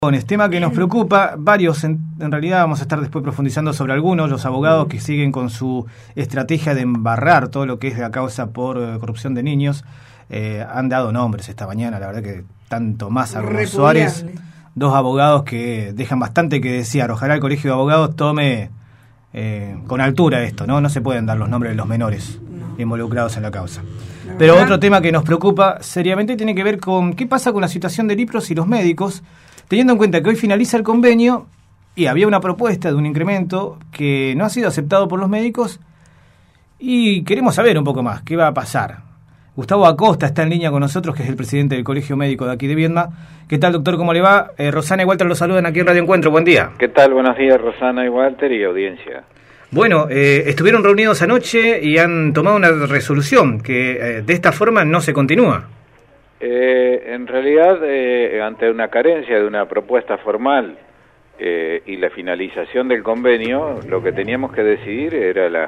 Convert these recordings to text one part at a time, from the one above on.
Tema que nos preocupa, varios, en realidad vamos a estar después profundizando sobre algunos, los abogados que siguen con su estrategia de embarrar todo lo que es la causa por corrupción de niños, han dado nombres esta mañana, la verdad que tanto Massa como Suárez, dos abogados que dejan bastante que desear. Ojalá el Colegio de Abogados tome con altura esto, ¿no? No se pueden dar los nombres de los menores involucrados en la causa. Pero otro tema que nos preocupa seriamente tiene que ver con qué pasa con la situación de Lipros y los médicos, teniendo en cuenta que hoy finaliza el convenio y había una propuesta de un incremento que no ha sido aceptado por los médicos y queremos saber un poco más, ¿qué va a pasar? Gustavo Acosta está en línea con nosotros, que es el presidente del Colegio Médico de aquí de Viedma. ¿Qué tal, doctor? ¿Cómo le va? Rosana y Walter los saludan aquí en Radio Encuentro. Buen día. ¿Qué tal? Buenos días, Rosana y Walter y audiencia. Bueno, estuvieron reunidos anoche y han tomado una resolución que de esta forma no se continúa. En realidad, ante una carencia de una propuesta formal y la finalización del convenio, lo que teníamos que decidir era la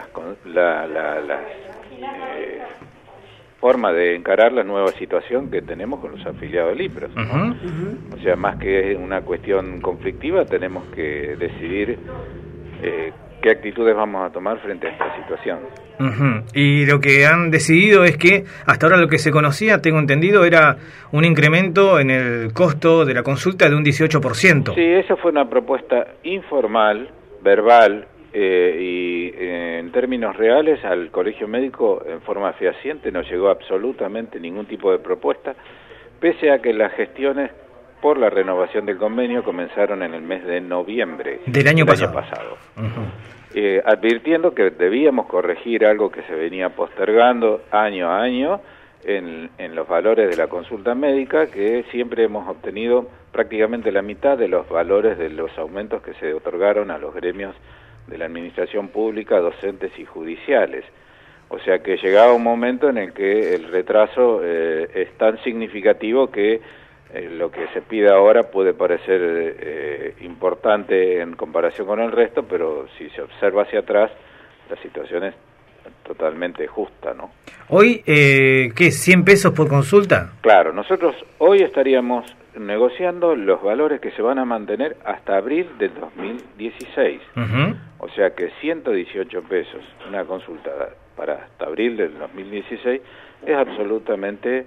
forma de encarar la nueva situación que tenemos con los afiliados de Lipros, ¿no? O sea, más que una cuestión conflictiva, tenemos que decidir qué actitudes vamos a tomar frente a esta situación. Y lo que han decidido es que hasta ahora lo que se conocía, tengo entendido, era un incremento en el costo de la consulta de un 18%. Sí, esa fue una propuesta informal, verbal, y en términos reales al Colegio Médico en forma fehaciente no llegó absolutamente ningún tipo de propuesta, pese a que las gestiones por la renovación del convenio comenzaron en el mes de noviembre del año pasado. Advirtiendo que debíamos corregir algo que se venía postergando año a año en los valores de la consulta médica, que siempre hemos obtenido prácticamente la mitad de los valores de los aumentos que se otorgaron a los gremios de la administración pública, docentes y judiciales. O sea que llegaba un momento en el que el retraso es tan significativo que lo que se pide ahora puede parecer importante en comparación con el resto, pero si se observa hacia atrás, la situación es totalmente justa, ¿no? Hoy, ¿qué? ¿100 pesos por consulta? Claro, nosotros hoy estaríamos negociando los valores que se van a mantener hasta abril del 2016. O sea que 118 pesos una consulta para hasta abril del 2016 es absolutamente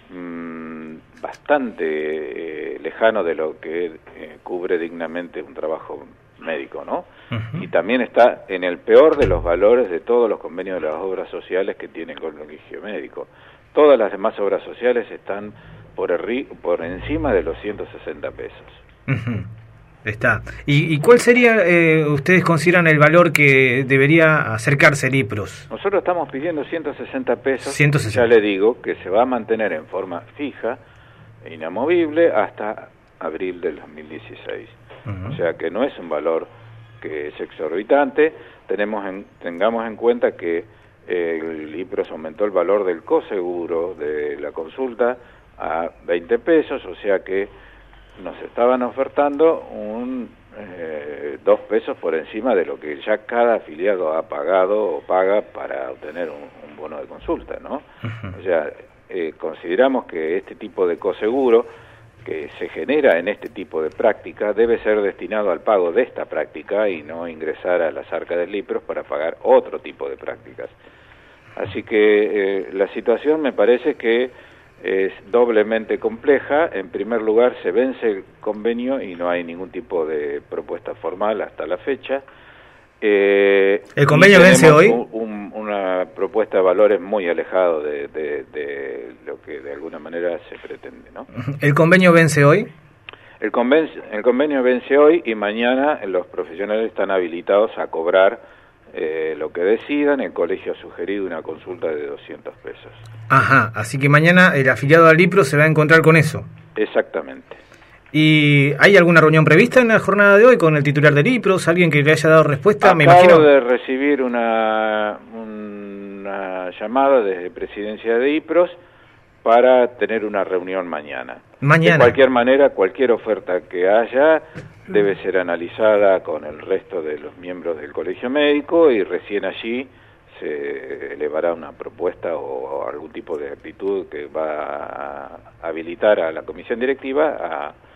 bastante lejano de lo que cubre dignamente un trabajo médico, ¿no? Y también está en el peor de los valores de todos los convenios de las obras sociales que tiene el Colegio Médico. Todas las demás obras sociales están por encima de los 160 pesos. Está. ¿Y cuál sería, ustedes consideran el valor que debería acercarse Lipros? Nosotros estamos pidiendo 160 pesos. 160. Ya le digo que se va a mantener en forma fija e inamovible hasta abril del 2016. O sea que no es un valor que es exorbitante. Tengamos en cuenta que el Lipros aumentó el valor del coseguro de la consulta a 20 pesos, o sea que nos estaban ofertando 2 pesos por encima de lo que ya cada afiliado ha pagado o paga para obtener un bono de consulta, ¿no? O sea, consideramos que este tipo de coseguro que se genera en este tipo de práctica debe ser destinado al pago de esta práctica y no ingresar a las arcas del Lipros para pagar otro tipo de prácticas. Así que la situación me parece que es doblemente compleja. En primer lugar, se vence el convenio y no hay ningún tipo de propuesta formal hasta la fecha. ¿El convenio vence hoy? Una propuesta de valores muy alejado de lo que de alguna manera se pretende, ¿no? ¿El convenio vence hoy? El convenio vence hoy y mañana los profesionales están habilitados a cobrar lo que decidan. El colegio ha sugerido una consulta de 200 pesos. Ajá, así que mañana el afiliado al Lipros se va a encontrar con eso. Exactamente. ¿Y hay alguna reunión prevista en la jornada de hoy con el titular de Lipros? ¿Alguien que le haya dado respuesta? Acabo de recibir una llamada desde Presidencia de Lipros para tener una reunión mañana. De cualquier manera, cualquier oferta que haya debe ser analizada con el resto de los miembros del Colegio Médico y recién allí se elevará una propuesta o algún tipo de actitud que va a habilitar a la comisión directiva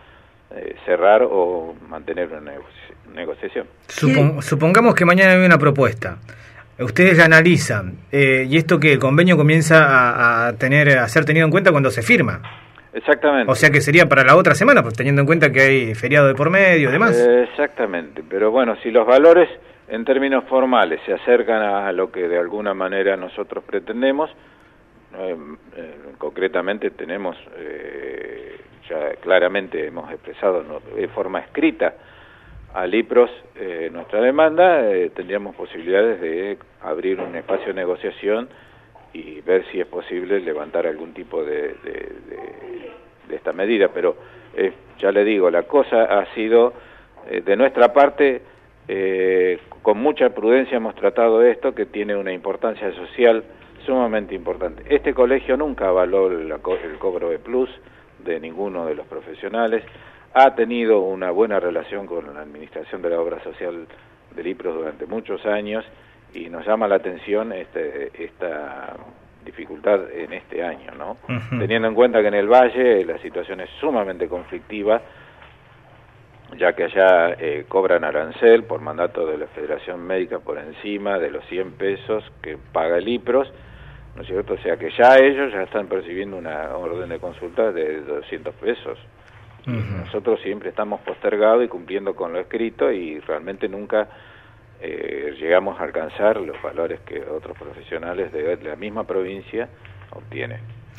cerrar o mantener una negociación. Supongamos que mañana hay una propuesta. Ustedes la analizan, y esto que el convenio comienza a ser tenido en cuenta cuando se firma. Exactamente. O sea que sería para la otra semana, pues teniendo en cuenta que hay feriado de por medio y demás. Exactamente, pero bueno, si los valores en términos formales se acercan a lo que de alguna manera nosotros pretendemos, concretamente tenemos, ya claramente hemos expresado de forma escrita al IPROS nuestra demanda, tendríamos posibilidades de abrir un espacio de negociación y ver si es posible levantar algún tipo de esta medida, pero ya le digo, la cosa ha sido, de nuestra parte, con mucha prudencia hemos tratado esto, que tiene una importancia social sumamente importante. Este colegio nunca avaló el cobro de plus de ninguno de los profesionales, ha tenido una buena relación con la administración de la obra social del IPROS durante muchos años y nos llama la atención esta dificultad en este año, ¿no? Uh-huh. Teniendo en cuenta que en el Valle la situación es sumamente conflictiva, ya que allá cobran arancel por mandato de la Federación Médica por encima de los 100 pesos que paga el IPROS, ¿no es cierto? O sea que ya ellos ya están percibiendo una orden de consulta de 200 pesos. Uh-huh. Nosotros siempre estamos postergados y cumpliendo con lo escrito y realmente nunca llegamos a alcanzar los valores que otros profesionales de la misma provincia obtienen.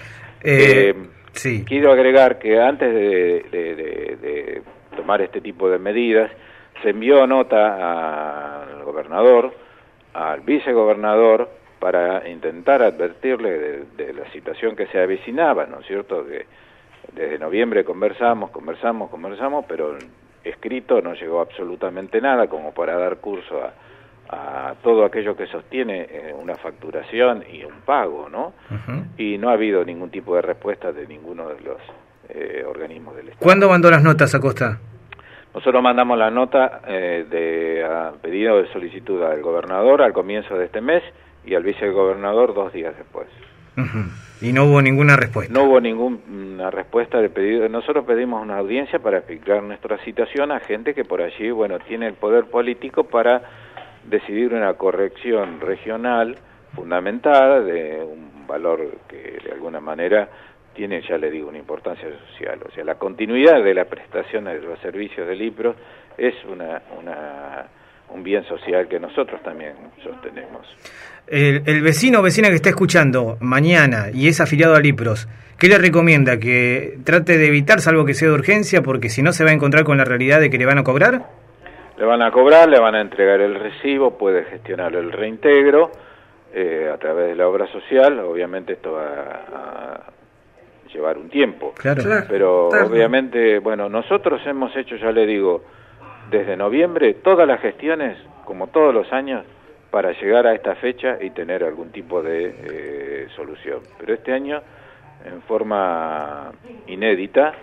Sí. Quiero agregar que antes de tomar este tipo de medidas, se envió nota al gobernador, al vicegobernador, para intentar advertirle de la situación que se avecinaba, ¿no es cierto? Que desde noviembre conversamos, pero escrito no llegó absolutamente nada como para dar curso a todo aquello que sostiene una facturación y un pago, ¿no? Uh-huh. Y no ha habido ningún tipo de respuesta de ninguno de los organismos del Estado. ¿Cuándo mandó las notas, Acosta? Nosotros mandamos la nota a pedido de solicitud al gobernador al comienzo de este mes y al vicegobernador 2 días después. Uh-huh. ¿Y no hubo ninguna respuesta? No hubo ninguna respuesta de pedido. Nosotros pedimos una audiencia para explicar nuestra situación a gente que por allí, bueno, tiene el poder político para decidir una corrección regional fundamentada de un valor que de alguna manera tiene, ya le digo, una importancia social. O sea, la continuidad de la prestación de los servicios del IPROS es un bien social que nosotros también sostenemos. El vecino o vecina que está escuchando mañana y es afiliado al IPROS, ¿qué le recomienda? ¿Que trate de evitar, salvo que sea de urgencia, porque si no se va a encontrar con la realidad de que le van a cobrar? Le van a cobrar, le van a entregar el recibo, puede gestionar el reintegro a través de la obra social. Obviamente esto va a llevar un tiempo, claro. Pero obviamente, bueno, nosotros hemos hecho, ya le digo, desde noviembre todas las gestiones, como todos los años, para llegar a esta fecha y tener algún tipo de solución. Pero este año, en forma inédita,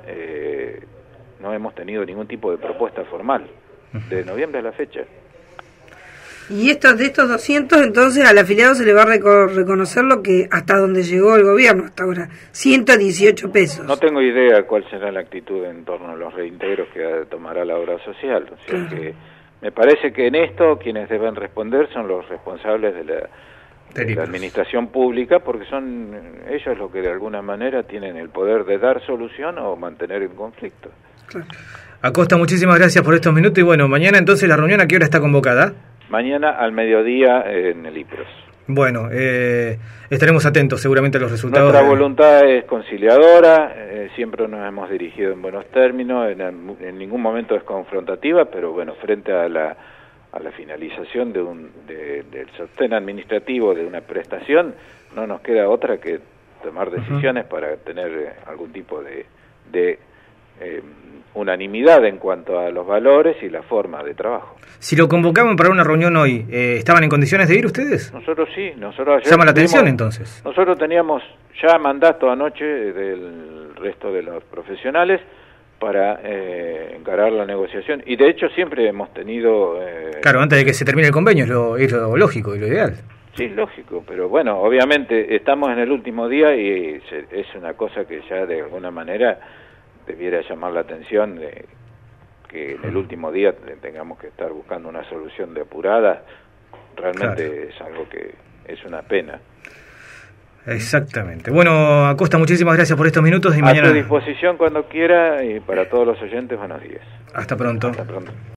no hemos tenido ningún tipo de propuesta formal, de noviembre a la fecha. Y de estos 200, entonces al afiliado se le va a reconocer lo que hasta donde llegó el gobierno hasta ahora, 118 pesos. No tengo idea cuál será la actitud en torno a los reintegros que tomará la obra social. O sea que me parece que en esto quienes deben responder son los responsables de la administración pública, porque son ellos los que de alguna manera tienen el poder de dar solución o mantener el conflicto. Claro. Acosta, muchísimas gracias por estos minutos y bueno, mañana entonces la reunión, ¿a qué hora está convocada? Mañana al mediodía en el IPROS. Bueno, estaremos atentos seguramente a los resultados. Nuestra voluntad es conciliadora, siempre nos hemos dirigido en buenos términos, en ningún momento es confrontativa, pero bueno, frente a la finalización del sostén administrativo de una prestación, no nos queda otra que tomar decisiones para tener algún tipo de unanimidad en cuanto a los valores y la forma de trabajo. Si lo convocaban para una reunión hoy, ¿estaban en condiciones de ir ustedes? Nosotros sí. Nosotros ¿Llama la atención entonces? Nosotros teníamos ya mandato anoche del resto de los profesionales para encarar la negociación y de hecho siempre hemos tenido... Claro, antes de que se termine el convenio es lo lógico y lo ideal. Sí, lógico, pero bueno, obviamente estamos en el último día y es una cosa que ya de alguna manera debiera llamar la atención de que en el último día tengamos que estar buscando una solución de apurada. Realmente es algo que es una pena. Exactamente. Bueno, Acosta, muchísimas gracias por estos minutos y a mañana... tu disposición cuando quiera, y para todos los oyentes, buenos días. Hasta pronto. Hasta pronto.